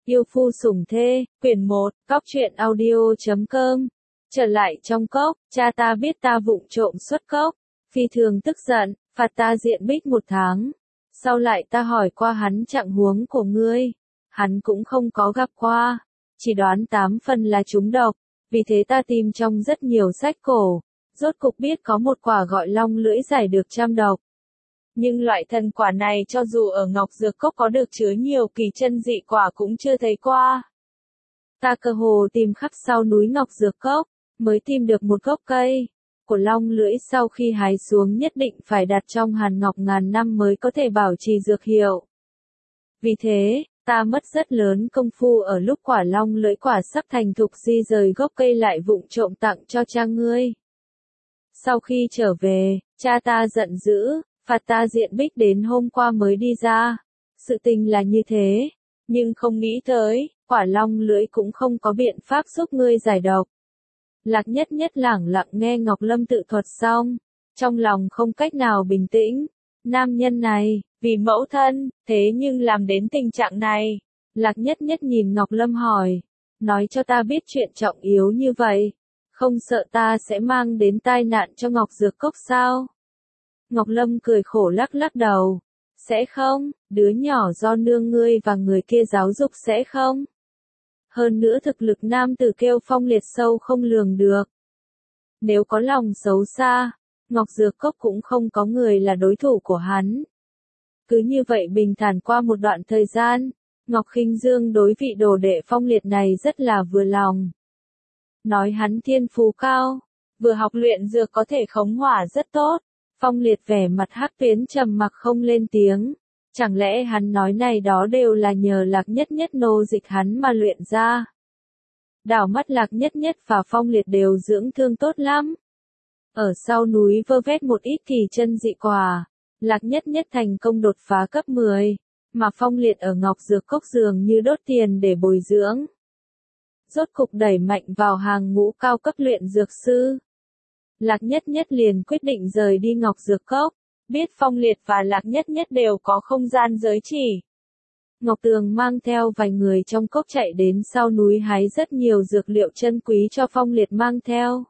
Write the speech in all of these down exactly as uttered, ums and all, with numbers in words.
Yêu phu sủng thê, quyển một, cóc truyện audio chấm com. Trở lại trong cốc, cha ta biết ta vụng trộm xuất cốc, phi thường tức giận, phạt ta diện bích một tháng. Sau lại ta hỏi qua hắn trạng huống của ngươi, hắn cũng không có gặp qua, chỉ đoán tám phần là trúng độc, vì thế ta tìm trong rất nhiều sách cổ, rốt cục biết có một quả gọi long lưỡi giải được trăm độc. Nhưng loại thần quả này cho dù ở Ngọc Dược Cốc có được chứa nhiều kỳ chân dị quả cũng chưa thấy qua. Ta cơ hồ tìm khắp sau núi Ngọc Dược Cốc, mới tìm được một gốc cây của long lưỡi, sau khi hái xuống nhất định phải đặt trong hàn ngọc ngàn năm mới có thể bảo trì dược hiệu. Vì thế, ta mất rất lớn công phu ở lúc quả long lưỡi quả sắp thành thục di rời gốc cây lại vụng trộm tặng cho cha ngươi. Sau khi trở về, cha ta giận dữ, phạt ta diện bích đến hôm qua mới đi ra. Sự tình là như thế, nhưng không nghĩ tới, quả long lưỡi cũng không có biện pháp giúp ngươi giải độc. Lạc Nhất Nhất lẳng lặng nghe Ngọc Lâm tự thuật xong, trong lòng không cách nào bình tĩnh. Nam nhân này, vì mẫu thân, thế nhưng làm đến tình trạng này. Lạc Nhất Nhất nhìn Ngọc Lâm hỏi, nói cho ta biết chuyện trọng yếu như vậy, không sợ ta sẽ mang đến tai nạn cho Ngọc Dược Cốc sao? Ngọc Lâm cười khổ lắc lắc đầu, sẽ không, đứa nhỏ do nương ngươi và người kia giáo dục sẽ không. Hơn nữa thực lực nam tử kêu Phong Liệt sâu không lường được. Nếu có lòng xấu xa, Ngọc Dược Cốc cũng không có người là đối thủ của hắn. Cứ như vậy bình thản qua một đoạn thời gian, Ngọc Khinh Dương đối vị đồ đệ Phong Liệt này rất là vừa lòng. Nói hắn thiên phú cao, vừa học luyện dược có thể khống hỏa rất tốt. Phong Liệt vẻ mặt hắc tuyến trầm mặc không lên tiếng. Chẳng lẽ hắn nói này đó đều là nhờ Lạc Nhất Nhất nô dịch hắn mà luyện ra? Đảo mắt Lạc Nhất Nhất và Phong Liệt đều dưỡng thương tốt lắm. Ở sau núi vơ vét một ít kỳ chân dị quả, Lạc Nhất Nhất thành công đột phá cấp mười, mà Phong Liệt ở Ngọc Dược Cốc dường như đốt tiền để bồi dưỡng. Rốt cục đẩy mạnh vào hàng ngũ cao cấp luyện dược sư. Lạc Nhất Nhất liền quyết định rời đi Ngọc Dược Cốc, biết Phong Liệt và Lạc Nhất Nhất đều có không gian giới chỉ. Ngọc Tường mang theo vài người trong cốc chạy đến sau núi hái rất nhiều dược liệu chân quý cho Phong Liệt mang theo.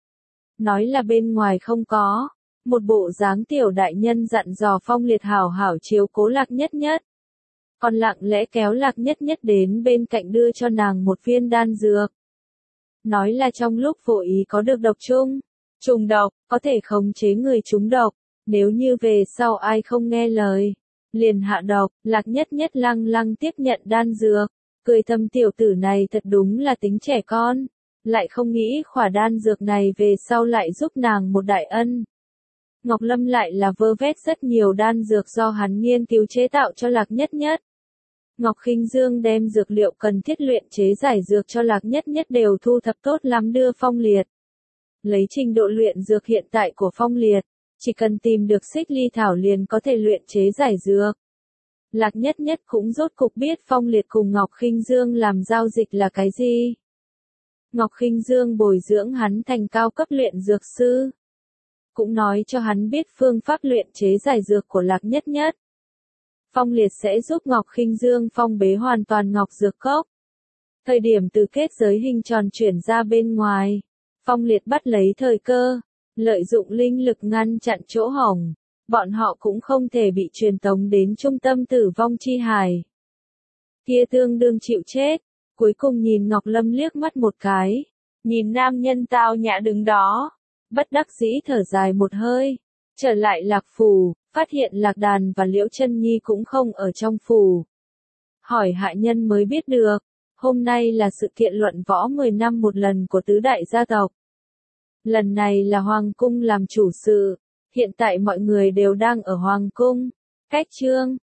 Nói là bên ngoài không có, một bộ dáng tiểu đại nhân dặn dò Phong Liệt hảo hảo chiếu cố Lạc Nhất Nhất. Còn lặng lẽ kéo Lạc Nhất Nhất đến bên cạnh đưa cho nàng một viên đan dược. Nói là trong lúc vô ý có được độc chung, trùng độc, có thể khống chế người trúng độc, nếu như về sau ai không nghe lời, liền hạ độc. Lạc Nhất Nhất lăng lăng tiếp nhận đan dược, cười thầm tiểu tử này thật đúng là tính trẻ con, lại không nghĩ khỏa đan dược này về sau lại giúp nàng một đại ân. Ngọc Lâm lại là vơ vét rất nhiều đan dược do hắn nghiên cứu chế tạo cho Lạc Nhất Nhất. Ngọc Khinh Dương đem dược liệu cần thiết luyện chế giải dược cho Lạc Nhất Nhất đều thu thập tốt lắm đưa Phong Liệt. Lấy trình độ luyện dược hiện tại của Phong Liệt, chỉ cần tìm được xích ly thảo liền có thể luyện chế giải dược. Lạc Nhất Nhất cũng rốt cục biết Phong Liệt cùng Ngọc Khinh Dương làm giao dịch là cái gì. Ngọc Khinh Dương bồi dưỡng hắn thành cao cấp luyện dược sư, cũng nói cho hắn biết phương pháp luyện chế giải dược của Lạc Nhất Nhất. Phong Liệt sẽ giúp Ngọc Khinh Dương phong bế hoàn toàn Ngọc Dược Cốc. Thời điểm từ kết giới hình tròn chuyển ra bên ngoài, Phong Liệt bắt lấy thời cơ, lợi dụng linh lực ngăn chặn chỗ hổng, bọn họ cũng không thể bị truyền tống đến trung tâm tử vong chi hải. Kia tương đương chịu chết, cuối cùng nhìn Ngọc Lâm liếc mắt một cái, nhìn nam nhân tao nhã đứng đó, bất đắc dĩ thở dài một hơi, trở lại Lạc Phủ, phát hiện Lạc Đàn và Liễu Chân Nhi cũng không ở trong phủ. Hỏi hạ nhân mới biết được, hôm nay là sự kiện luận võ mười năm một lần của tứ đại gia tộc. Lần này là Hoàng cung làm chủ sự, hiện tại mọi người đều đang ở Hoàng cung. Cách chương